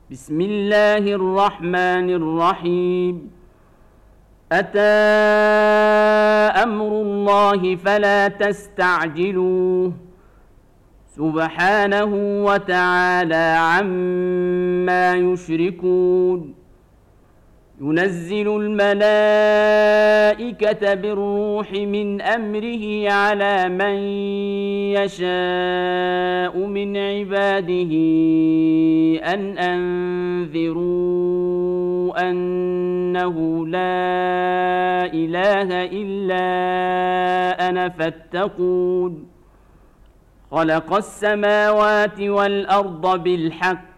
بسم الله الرحمن الرحيم. أتى أمر الله فلا تستعجلوه سبحانه وتعالى عما يشركون. ينزل الملائكة بالروح من أمره على من يشاء من عباده أن أنذروا أنه لا إله إلا أنا فاتقون. خلق السماوات والأرض بالحق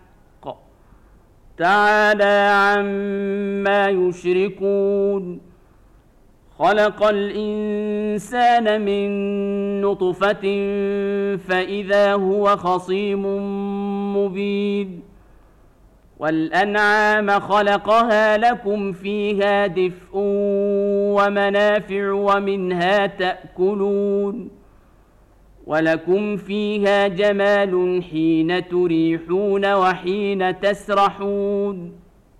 تعالى عما يشركون. خلق الإنسان من نطفة فإذا هو خصيم مبين. والأنعام خلقها لكم فيها دفء ومنافع ومنها تأكلون. ولكم فيها جمال حين تريحون وحين تسرحون.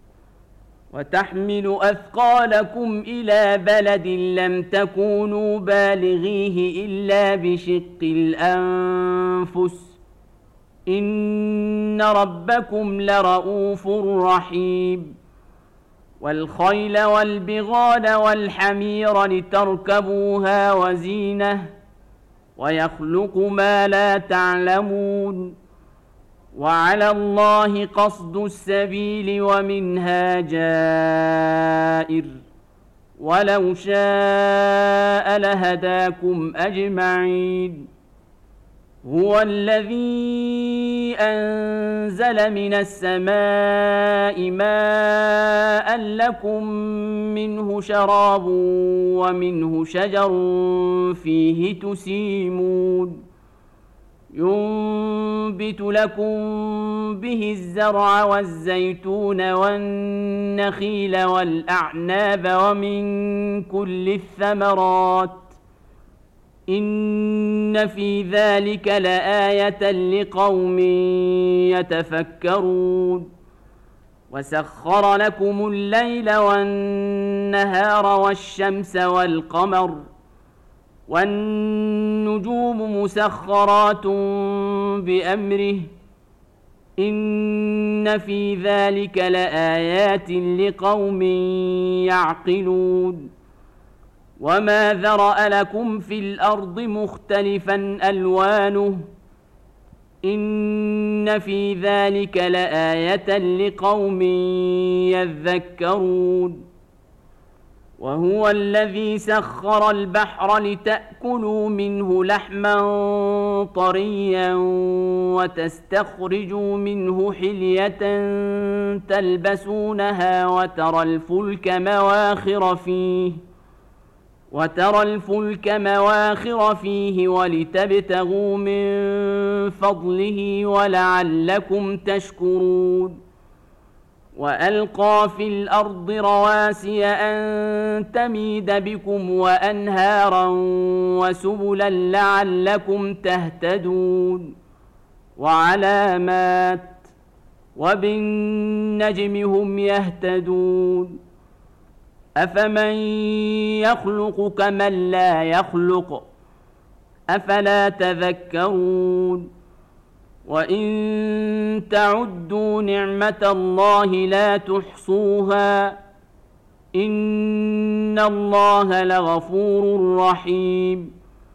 وتحمل أثقالكم إلى بلد لم تكونوا بالغيه إلا بشق الأنفس إن ربكم لرؤوف رحيم. والخيل والبغال والحمير لتركبوها وزينة ويخلق ما لا تعلمون. وعلى الله قصد السبيل ومنها جائر ولو شاء لهداكم أجمعين. هو الذي أنزل من السماء ماء لكم منه شراب ومنه شجر فيه تسيمون. ينبت لكم به الزرع والزيتون والنخيل والأعناب ومن كل الثمرات إن في ذلك لآية لقوم يتفكرون. وسخر لكم الليل والنهار والشمس والقمر والنجوم مسخرات بأمره إن في ذلك لآيات لقوم يعقلون. وما ذرأ لكم في الأرض مختلفا ألوانه إن في ذلك لآية لقوم يذكرون. وهو الذي سخر البحر لتأكلوا منه لحما طريا وتستخرجوا منه حلية تلبسونها وترى الفلك مواخر فيه ولتبتغوا من فضله ولعلكم تشكرون. وألقى في الأرض رواسي أن تميد بكم وأنهارا وسبلا لعلكم تهتدون. وعلامات وبالنجم هم يهتدون. أفمن يخلق كمن لا يخلق أفلا تذكرون. وإن تعدوا نعمة الله لا تحصوها إن الله لغفور رحيم.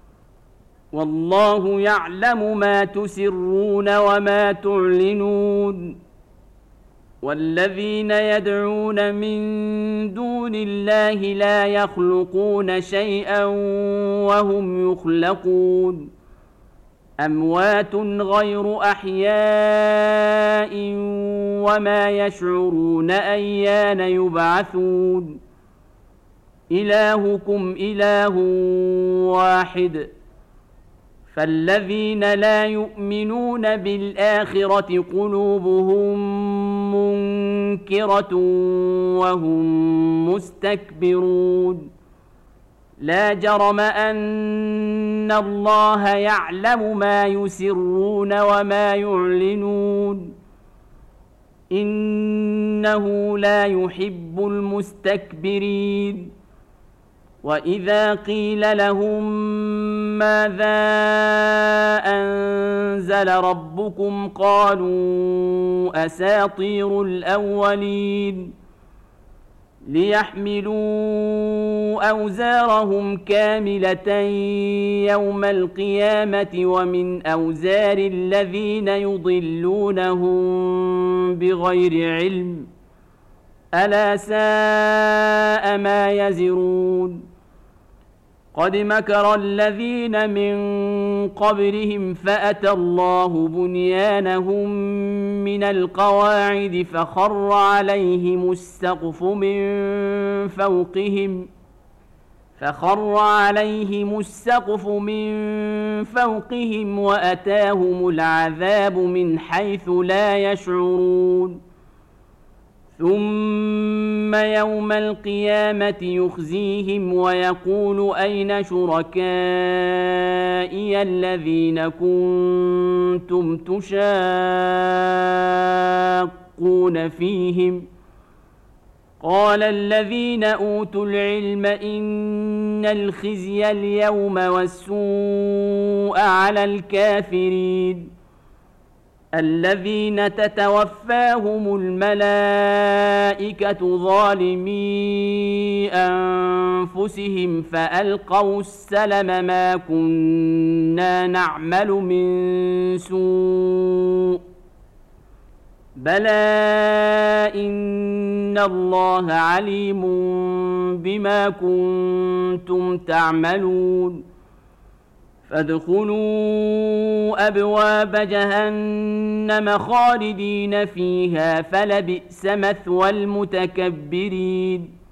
والله يعلم ما تسرون وما تعلنون. والذين يدعون من دون الله لا يخلقون شيئا وهم يخلقون. أموات غير أحياء وما يشعرون أيان يبعثون. إلهكم إله واحد فالذين لا يؤمنون بالآخرة قلوبهم منكرة وهم مستكبرون. لا جرم أن الله يعلم ما يسرون وما يعلنون إنه لا يحب المستكبرين. وإذا قيل لهم ماذا أنزل ربكم قالوا أساطير الأولين ليحملوا أوزارهم كاملة يوم القيامة ومن أوزار الذين يضلونهم بغير علم ألا ساء ما يزرون. قد مكر الذين من قبلهم فأتى الله بنيانهم من القواعد فخر عليهم السقف من فوقهم وأتاهم العذاب من حيث لا يشعرون. ثم يوم القيامة يخزيهم ويقول أين شركائي الذين كنتم تشاقون فيهم قال الذين أوتوا العلم إن الخزي اليوم والسوء على الكافرين الذين تتوفاهم الملائكة ظالمي أنفسهم فألقوا السلم ما كنا نعمل من سوء بلى إن الله عليم بما كنتم تعملون. فادخلوا أبواب جهنم خالدين فيها فلبئس مثوى المتكبرين.